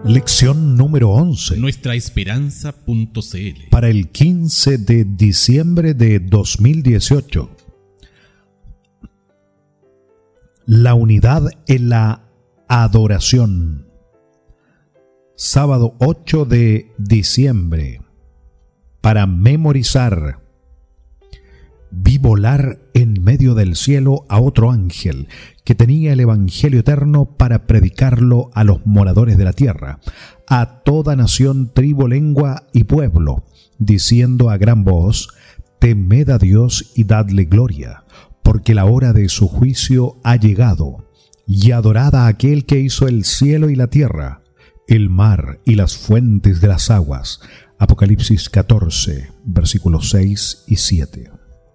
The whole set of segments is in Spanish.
Lección número 11. Nuestraesperanza.cl. Para el 15 de diciembre de 2018. La unidad en la adoración. Sábado 8 de diciembre. Para memorizar. Vi volar en medio del cielo a otro ángel que tenía el Evangelio eterno para predicarlo a los moradores de la tierra, a toda nación, tribu, lengua y pueblo, diciendo a gran voz: temed a Dios y dadle gloria, porque la hora de su juicio ha llegado, y adorad a aquel que hizo el cielo y la tierra, el mar y las fuentes de las aguas. Apocalipsis 14, versículos 6 y 7.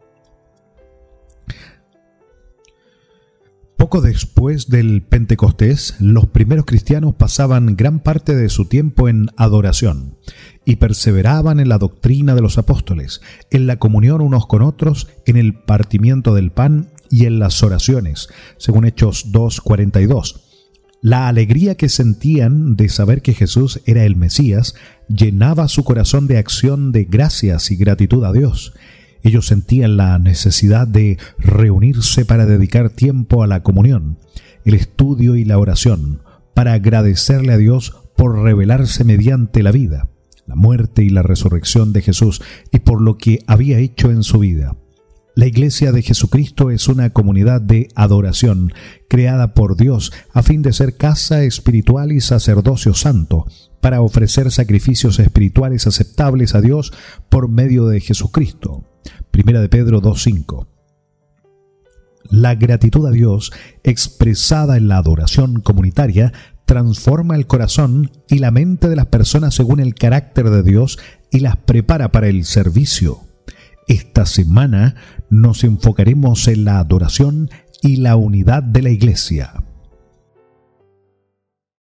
Poco después del Pentecostés, los primeros cristianos pasaban gran parte de su tiempo en adoración y perseveraban en la doctrina de los apóstoles, en la comunión unos con otros, en el partimiento del pan y en las oraciones, según Hechos 2:42. La alegría que sentían de saber que Jesús era el Mesías llenaba su corazón de acción de gracias y gratitud a Dios. Ellos sentían la necesidad de reunirse para dedicar tiempo a la comunión, el estudio y la oración, para agradecerle a Dios por revelarse mediante la vida, la muerte y la resurrección de Jesús y por lo que había hecho en su vida. La Iglesia de Jesucristo es una comunidad de adoración creada por Dios a fin de ser casa espiritual y sacerdocio santo, para ofrecer sacrificios espirituales aceptables a Dios por medio de Jesucristo. Primera de Pedro 2:5. La gratitud a Dios, expresada en la adoración comunitaria, transforma el corazón y la mente de las personas según el carácter de Dios y las prepara para el servicio. Esta semana nos enfocaremos en la adoración y la unidad de la Iglesia.